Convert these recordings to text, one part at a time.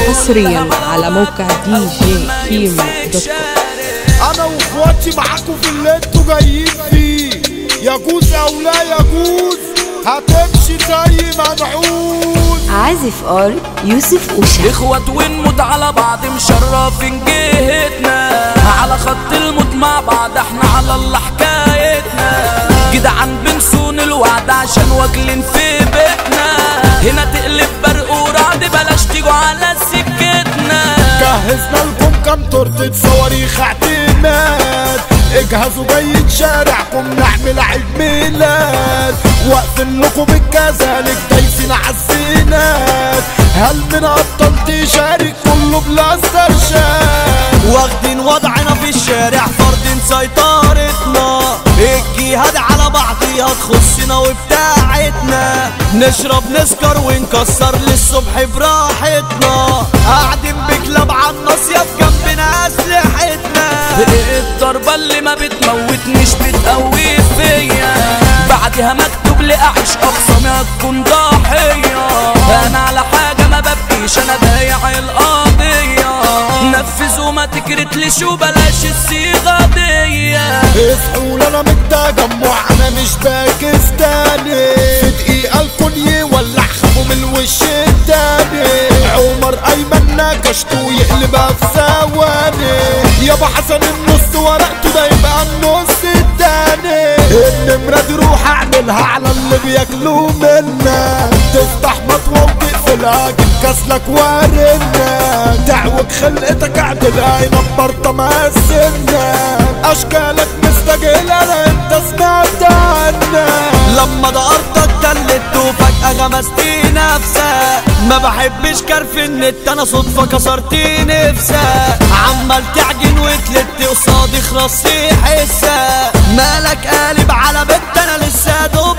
حصريا على موقع djkimo.com. انا واخواتي معاكم في اللي انتوا جايين فيه، يجوز او لا يجوز هتمشي زي ما نعوز. عازف ار يوسف اوشا. اخوات ونموت على بعض مشرفين جهتنا، على خط الموت مع بعض احنا على الله حكايتنا. جدعان بنصون الوعد عشان واكلين في بيتنا، هنا تقلب برق ورعد بلاش تيجوا على سكتنا. جهزنا لكم كام تورتة صواريخ اعتماد، اجهزوا جاي شارعكم نعمل عيد ميلاد. واقفين لكم الكذلك دايسين عالزينات، هل من ابطال تشارك كله بلاستر شاد. واخدين وضعنا في الشارع فاردين سيطرتنا، الجهاد على بعضيها تخصنا وبتاعتنا. نشرب نسكر ونكسر للصبح براحتنا، قاعدين بكلاب عالناصية في جنبنا اسلحتنا. الضربة اللي ما بتموت مش بتقوي فيا، بعدها مكتوب لي اعيش اقصى ما تكون ضحية. انا على حاجة ما ببكيش انا بايع القضية، نفذوا ما تكرتليش وبلاش الصيغة دي. اصحوا انا من التجمع انا مش باكستاني، في دقيقة الكل يولع خافوا من الوش التاني. عمر ايمن نكشته يقلبها في ثواني، يابا حسن النص ورقته ده يبقى النص التاني. النمرة دي روح اعملها على اللي بياكلوا منا، تفتح مطوة وتقفلها جيب كسلك وارنا. تعوج خلقتك اعدلها ينبر تمثلنا، اشكالك مستجيلة لا انت سمعت عنا. لما دقرتك دلت وفجأة غمستي نفسك، ما بحبش كرف النت انا صدفة كسرتي نفسك. عمال تعجن وتلت قصادي خرصي حسك، مالك قالب على بنت انا لسه دوب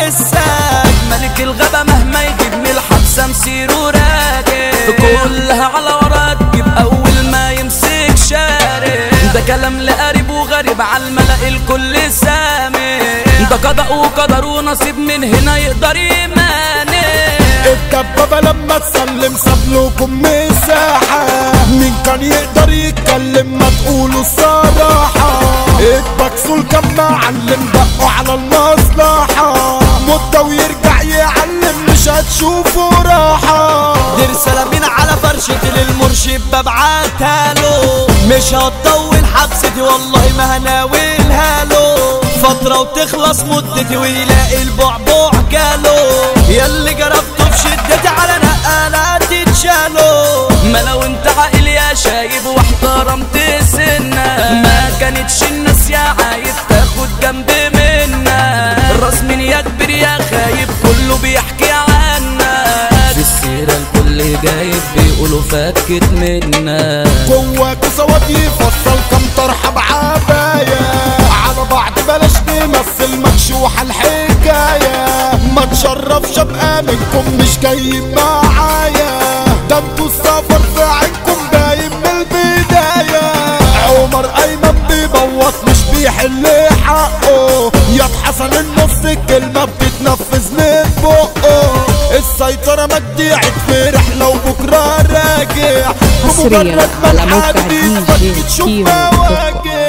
بجسك. ملك الغابة مهما يجيبني الحبسة مسيره راكب، كلها على ورا تجيب اول ما يمسك شارب. ده كلام لقريب وغريب على الملأ الكل سامي، ده قضاء وقدر ونصيب من هنا يقدر يماني. الدبابة لما تسلم سابلكم مساحة، مين كان يقدر يتكلم ما تقولوا الصراحة. اتبكسوا الكم معلم دقوا على المصلحة، مدة ويرجع يعلم مش هتشوفوا راحة. دي رسالة مين على فرشتي للمرشد ببعتها له، مش هتطول حبستي والله ما هناولها له. فترة وتخلص مدتي ويلاقي البعبع جاله، ياللي جربته في شدتي على نقالات تتشالوا. ما لو انت عاقل يا شايب واحترمت سنة، ما كانتش الناس يا عايب تاخد جنب منا. الراس من يا كبير يا خايب كله بيحكي عنا، في السيرة الكل جايب بيقولوا فكت منا. جواكوا سواد يفصل كم طرحة بعباية، على بعض بلاش نمثل مكشوحة الحكاية. ما تشرفش ابقى منكم مش جايين معايا، ده انتوا السفر في عينكم باين من البداية. عمر ايمن بيبوط مش بيحل حقه، يا حسن النص الكلمة بتتنفذ من بقه. السيطرة مجدي عيد في رحلة وبكرة راجع، حصريا على موقع djkimo.com.